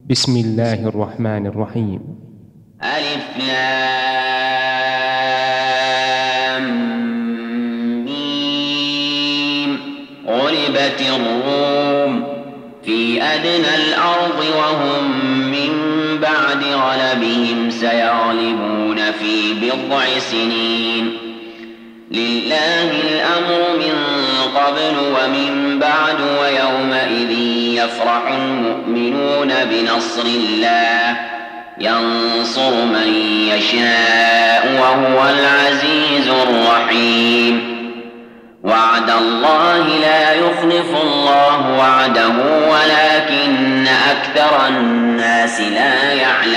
بسم الله الرحمن الرحيم. ألف لام ميم. غلبت الروم في أدنى الأرض وهم من بعد غلبهم سيغلبون في بضع سنين. لله الأمر من قبل ومن بعد ويومئذ يفرح المؤمنون بنصر الله ينصر من يشاء وهو العزيز الرحيم. وعد الله لا يخلف الله وعده ولكن أكثر الناس لا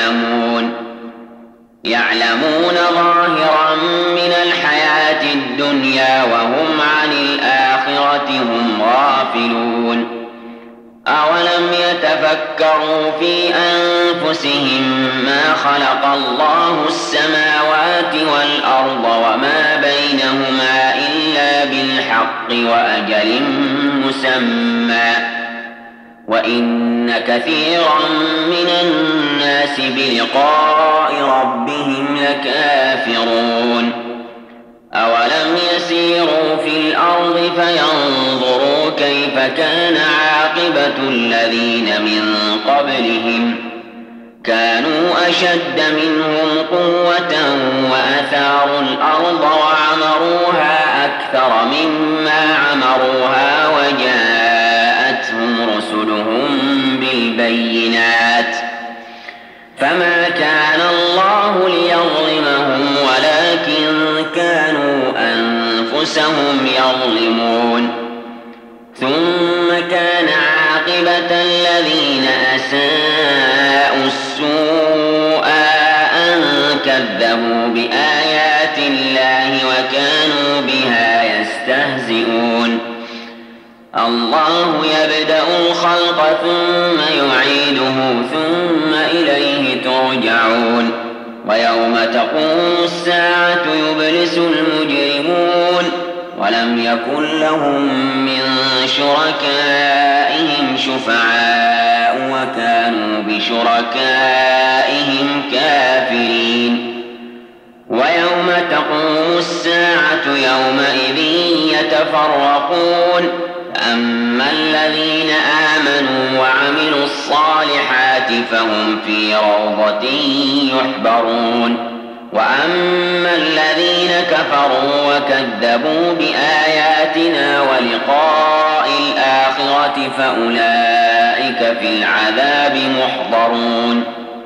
يعلمون ظاهرا من الحياة الدنيا وهم عن الآخرة هم غافلون. أولم يتفكروا في أنفسهم ما خلق الله السماوات والأرض وما بينهما إلا بالحق وأجل مسمى وإن كثيرا من الناس بلقاء ربهم لكافرون. أولم يسيروا في الأرض فينظروا كيف كان عاقبة الذين من قبلهم كانوا أشد منهم قوة وأثاروا الأرض وعمروها أكثر مما عمروها وجاءتهم رسلهم بالبينات فما كان الله ليظلمهم ولكن كانوا أنفسهم يظلمون. ثم كان عاقبة الذين أساءوا السوء أن كذبوا بآيات الله وكانوا بها يستهزئون. الله يبدأ الخلق ثم يعيده ثم إليه ترجعون. ويوم تقوم الساعة يبلس المجرمون ولم يكن لهم من شركائهم شفعاء وكانوا بشركائهم كافرين. ويوم تقوم الساعة يومئذ يتفرقون أما الذين آمنوا وعملوا الصالحات فهم في روضة يحبرون وأما الذين كفروا وكذبوا بآياتنا ولقاء الآخرة فأولئك في العذاب محضرون.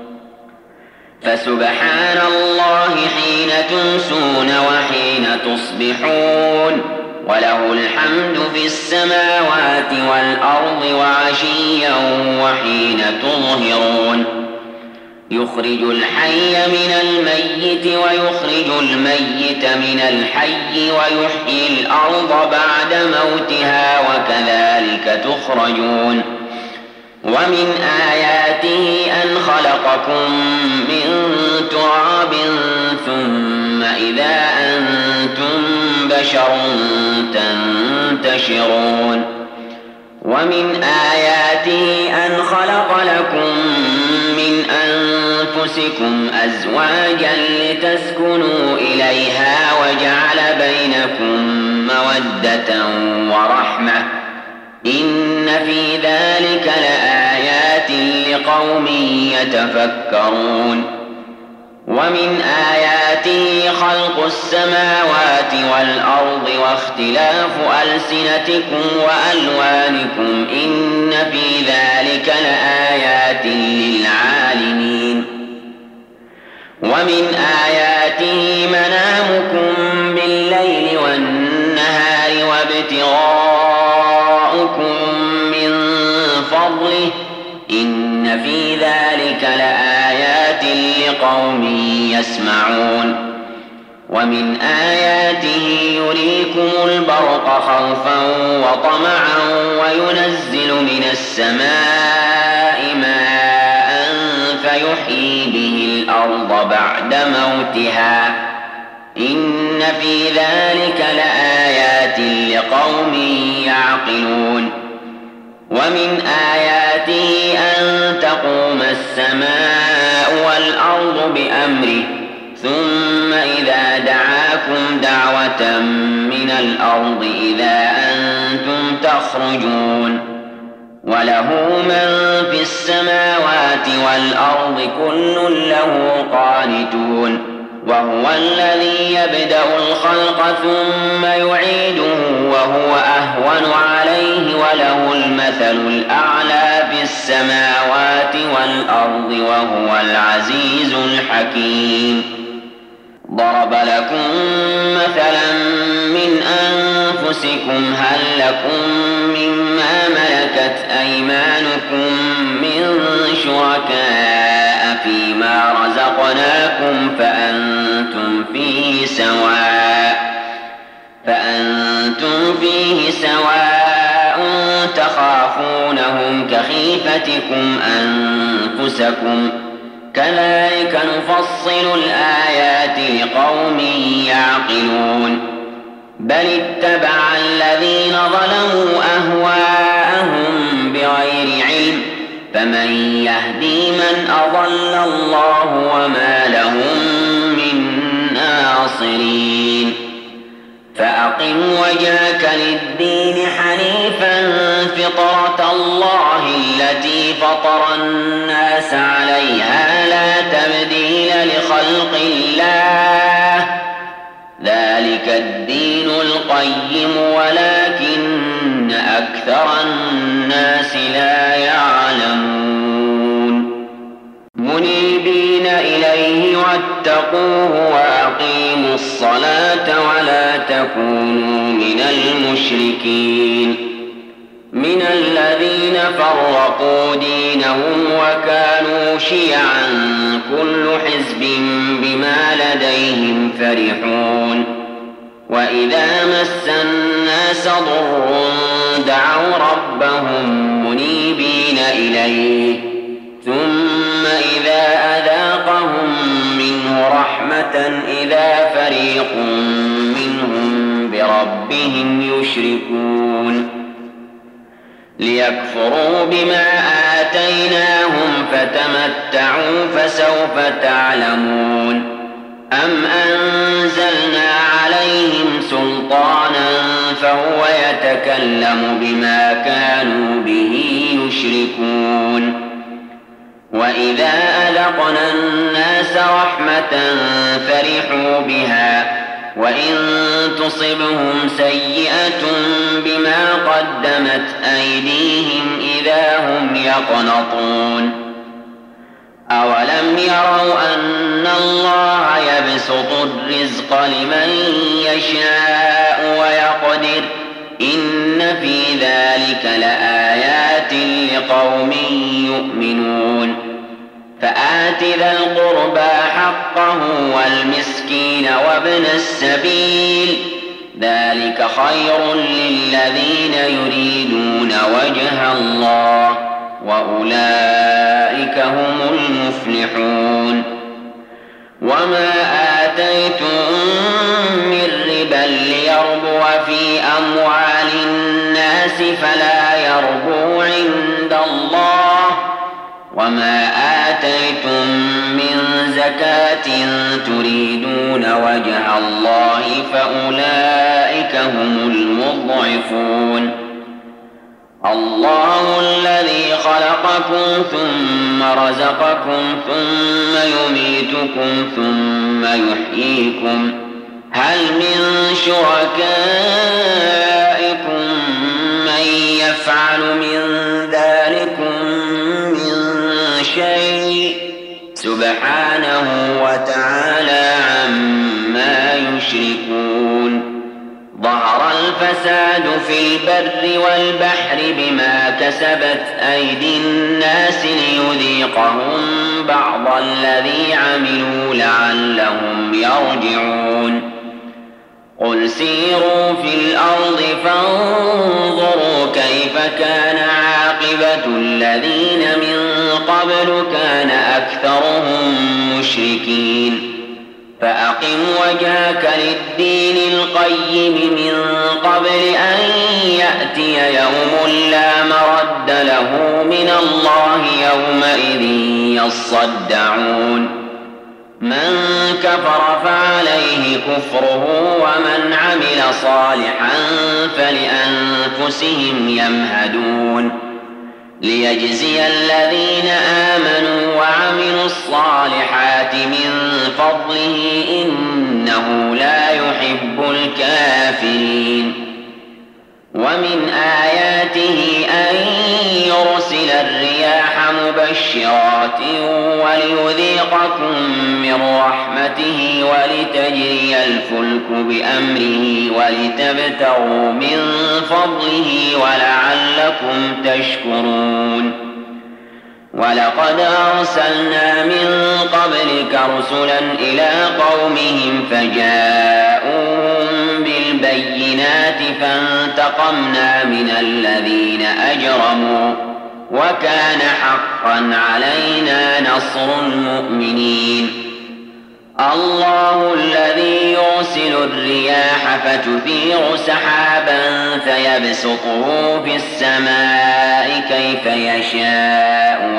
فسبحان الله حين تمسون وحين تصبحون وله الحمد في السماوات والأرض وعشيا وحين تظهرون. يخرج الحي من الميت ويخرج الميت من الحي ويحيي الأرض بعد موتها وكذلك تخرجون. ومن آياته أن خلقكم من تراب ثم إذا أنتم بشر تنتشرون. ومن آياته أن خلق لكم من أنفسكم أزواجا لتسكنوا إليها وجعل بينكم مودة ورحمة إن في ذلك لآيات لقوم يتفكرون. ومن آياته خلق السماوات والأرض واختلاف ألسنتكم وألوانكم إن في ذلك لآيات للعالمين. ومن آياته منامكم بالليل والنهار وابتغاؤكم من فضله إن في ذلك لآيات لقوم يسمعون. ومن آياته يريكم البرق خوفا وطمعا وينزل من السماء ماء فيحيي به الأرض بعد موتها إن في ذلك لآيات لقوم يعقلون. ومن آياته أن تقوم تقوم السماء والأرض بأمره ثم إذا دعاكم دعوة من الأرض إذا أنتم تخرجون وله من في السماوات والأرض كل له قانتون وهو الذي يبدأ الخلق ثم يعيده وهو أهون عليه وله المثل الأعلى في السماوات والأرض وهو العزيز الحكيم ضرب لكم مثلا من أنفسكم هل لكم مما ملكت أيمانكم من شركاء فيما رزقناكم فأنتم فيه سواء تخافونهم كخيفتكم أنفسكم كذلك نفصل الآيات لقوم يعقلون بل اتبع الذين ظلموا أهواءهم بغير علم فمن يهدي من أضل الله وما لهم من ناصرين فأقم وجهك للدين حنيفا فطرة الله التي فطر الناس عليها لا تبديل لخلق الله ذلك الدين القيم ولكن أكثر الناس لا يعلمون منيبين إليه واتقوه وأقيموا الصلاة ولا تكونوا من المشركين من الذين فرقوا دينهم وكانوا شيعا كل حزب بما لديهم فرحون وإذا مس الناس ضر دعوا ربهم منيبين إليه ثم إذا أذاقهم منه رحمة إذا فريق منهم بربهم يشركون ليكفروا بما آتيناهم فتمتعوا فسوف تعلمون أم أنزلنا عليهم سلطانا فهو يتكلم بما كانوا به يشركون وإذا أذقنا الناس رحمة فرحوا بها وإن تصبهم سيئة بما قدمت أيديهم إذا هم يقنطون أولم يروا أن الله يبسط الرزق لمن يشاء ويقدر إن في ذلك لآيات لقوم يؤمنون فآت ذا القربى حقه والمسكين وابن السبيل ذلك خير للذين يريدون وجه الله وأولئك هم المفلحون وما آتيتم من ربا ليربو في أموال الناس فلا يربو عند الله وما آتيتم من زكاة تريدون وجه الله فأولئك هم المضعفون الله الذي خلقكم ثم رزقكم ثم يميتكم ثم يحييكم هل من شركائكم من يفعل من ذلكم من شيء سبحانه وتعالى عما يشركون ظهر الفساد في البر والبحر بما كسبت أيدي الناس ليذيقهم بعض الذي عملوا لعلهم يرجعون قل سيروا في الأرض فانظروا كيف كان عاقبة الذين من قبل كان أكثرهم مشركين فأقم وجهك للدين القيم من قبل أن يأتي يأتي يوم لا مرد له من الله يومئذ يصدعون من كفر فعليه كفره ومن عمل صالحا فلأنفسهم يمهدون ليجزي الذين آمنوا وعملوا الصالحات من فضله إنه لا يحب الكافرين ومن آياته أن يرسل الرياح مبشرات وليذيقكم من رحمته ولتجري الفلك بأمره ولتبتغوا من فضله ولعلكم تشكرون ولقد أرسلنا من قبلك رسلا إلى قومهم فجاءوهم بالبينات فانتقمنا من الذين أجرموا وكان حقا علينا نصر المؤمنين الله الذي يرسل الرياح فتثير سحابا فيبسطه في السماء كيف يشاء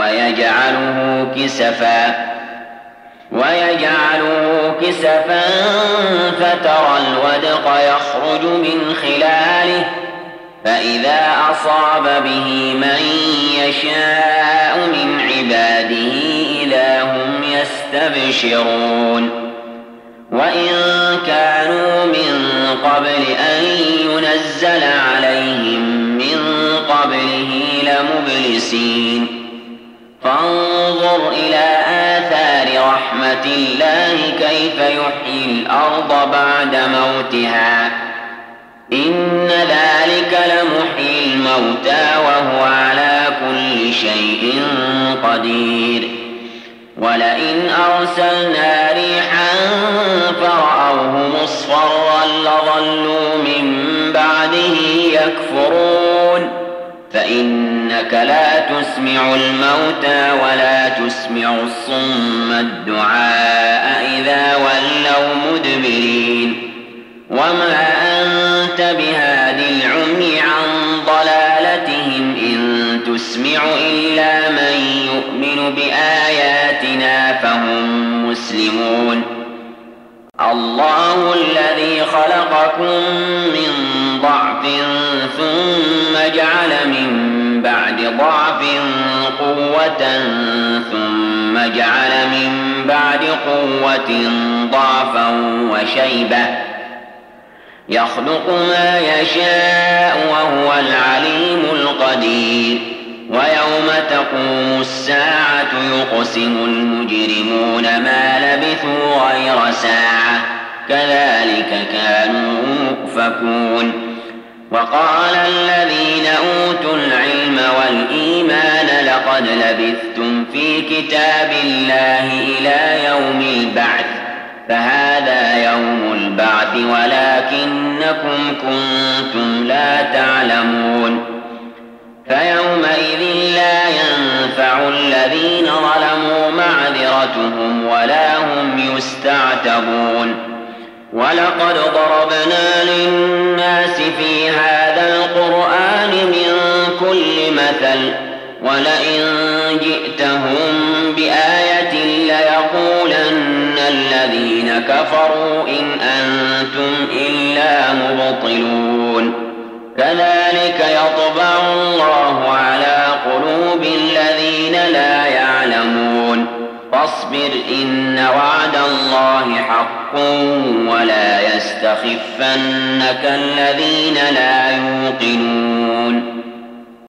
ويجعله كسفا فترى الودق يخرج من خلاله فإذا أصاب به من يشاء من عباده إذا هم يستبشرون وإن كانوا من قبل أن ينزل عليهم من قبله لمبلسين فانظر إلى آثار رحمة الله كيف يحيي الأرض بعد موتها إن ذلك لمحيي الموتى وهو على كل شيء قدير ولئن أرسلنا ريحا فرأوه مصفرا لظلوا من بعده يكفرون فإنك لا تسمع الموتى ولا تسمع الصم الدعاء إذا ولوا مدبرين وما أنت بهاد العمي عن ضلالتهم إن تسمع إلا من يؤمن بآياتنا فهم مسلمون الله الذي خلقكم من ضعف ثم جعل من بعد ضعف قوة ثم جعل من بعد قوة ضعفا وشيبة يخلق ما يشاء وهو العليم القدير ويوم تقوم الساعة يقسم المجرمون ما لبثوا غير ساعة كذلك كانوا يؤفكون وقال الذين أوتوا العلم والإيمان لقد لبثتم في كتاب الله إلى يوم البعث فهذا يوم البعث ولكنكم كنتم لا تعلمون فيومئذ لا ينفع الذين ظلموا معذرتهم ولا هم يستعتبون ولقد ضربنا للناس في هذا القرآن من كل مثل ولئن جئتهم بآية ليقولن الذين كفروا إن أنتم إلا مبطلون كذلك يطبع الله على قلوب الذين لا يعلمون فاصبر إن وعد الله حق ولا يستخفنك الذين لا يوقنون